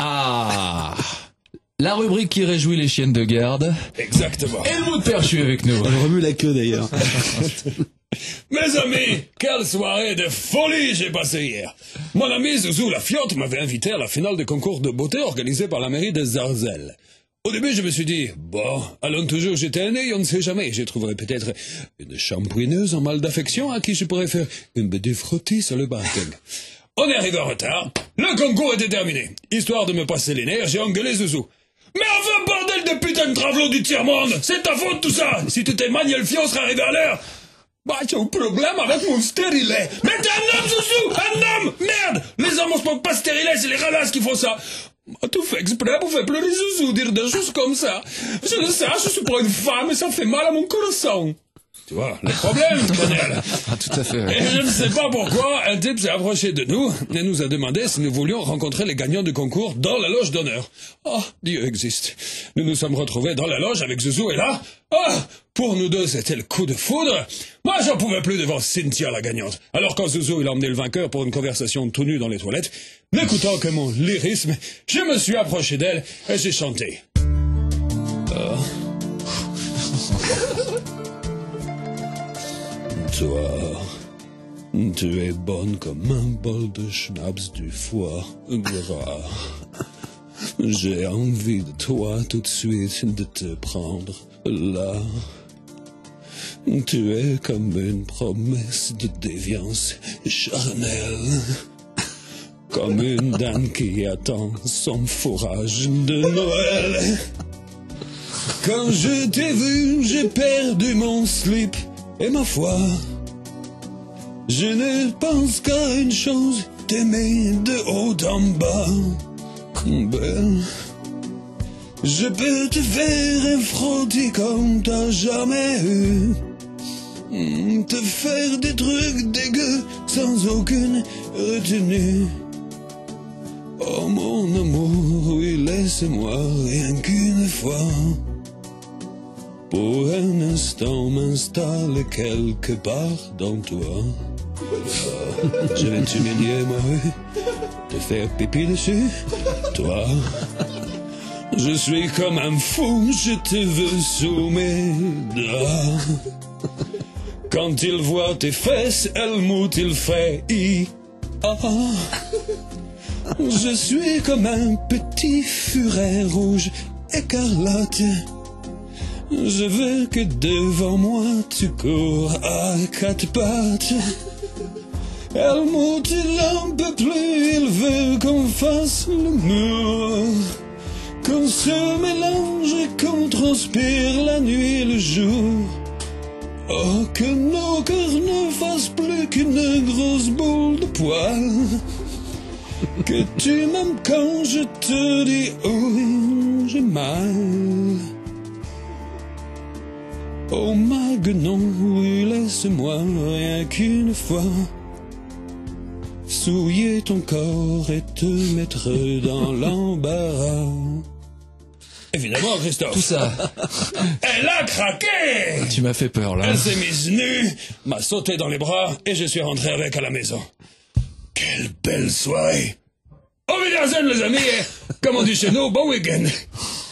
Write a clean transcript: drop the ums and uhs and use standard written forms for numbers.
Ah, la rubrique qui réjouit les chiennes de garde. Exactement. Helmut Perchu avec nous. Elle remue la queue d'ailleurs. Mes amis, quelle soirée de folie j'ai passée hier. Mon ami Zouzou la Fiotte m'avait invité à la finale de concours de beauté organisée par la mairie de Zarzelle. Au début, je me suis dit, bon, allons toujours jeter un œil, on ne sait jamais. Je trouverai peut-être une shampouineuse en mal d'affection à qui je pourrais faire une bête de frottis sur le parking. On est arrivé en retard. Le concours était terminé. Histoire de me passer les nerfs, j'ai engueulé Zouzou. Mais enfin, bordel de putain de travelot du tiers-monde! C'est ta faute tout ça! Si tu t'es manié le fion, serait arrivé à l'heure! Bah, j'ai un problème avec mon stérilet! Mais t'es un homme, Zouzou! Un homme! Merde! Les hommes, on se peut pas stérilet, c'est les ralasses qui font ça! Bah, tout fait exprès pour faire pleurer Zouzou, dire des choses comme ça. Je le sais, je suis pas une femme et ça fait mal à mon corazon. Tu vois, le problème, Daniel. Ah, tout à fait. Ouais. Et je ne sais pas pourquoi, un type s'est approché de nous et nous a demandé si nous voulions rencontrer les gagnants du concours dans la loge d'honneur. Ah, Dieu existe. Nous nous sommes retrouvés dans la loge avec Zouzou et là, pour nous deux, c'était le coup de foudre. Moi, j'en pouvais plus devant Cynthia, la gagnante. Alors quand Zouzou, il a emmené le vainqueur pour une conversation tout nu dans les toilettes, n'écoutant que mon lyrisme, je me suis approché d'elle et j'ai chanté. Toi, tu es bonne comme un bol de schnapps du foie gras. J'ai envie de toi tout de suite, de te prendre là. Tu es comme une promesse de déviance charnelle. Comme une dame qui attend son fourrage de Noël. Quand je t'ai vu, j'ai perdu mon slip. Et ma foi, je ne pense qu'à une chose, t'aimer de haut en bas. Belle, je peux te faire un frottis comme t'as jamais eu. Te faire des trucs dégueux sans aucune retenue. Oh mon amour, oui laisse-moi rien qu'une fois. Pour un instant m'installer quelque part dans toi. Je vais t'humilier, moi, te faire pipi dessus, toi. Je suis comme un fou, je te veux sous mes draps. Quand il voit tes fesses, Helmut, il fait Je suis comme un petit furet rouge écarlate. Je veux que devant moi tu cours à quatre pattes. Helmut, il en peut plus, il veut qu'on fasse le mur. Qu'on se mélange et qu'on transpire la nuit et le jour. Oh, que nos cœurs ne fassent plus qu'une grosse boule de poil. Que tu m'aimes quand je te dis oui, j'ai mal. Oh ma guenon, oui, laisse-moi rien qu'une fois souiller ton corps et te mettre dans l'embarras. Évidemment, Christophe. Tout ça. Elle a craqué! Tu m'as fait peur, là. Elle s'est mise nue, m'a sauté dans les bras et je suis rentré avec à la maison. Quelle belle soirée! Au Wiedersehen, les amis, et comme on dit chez nous, bon week-end!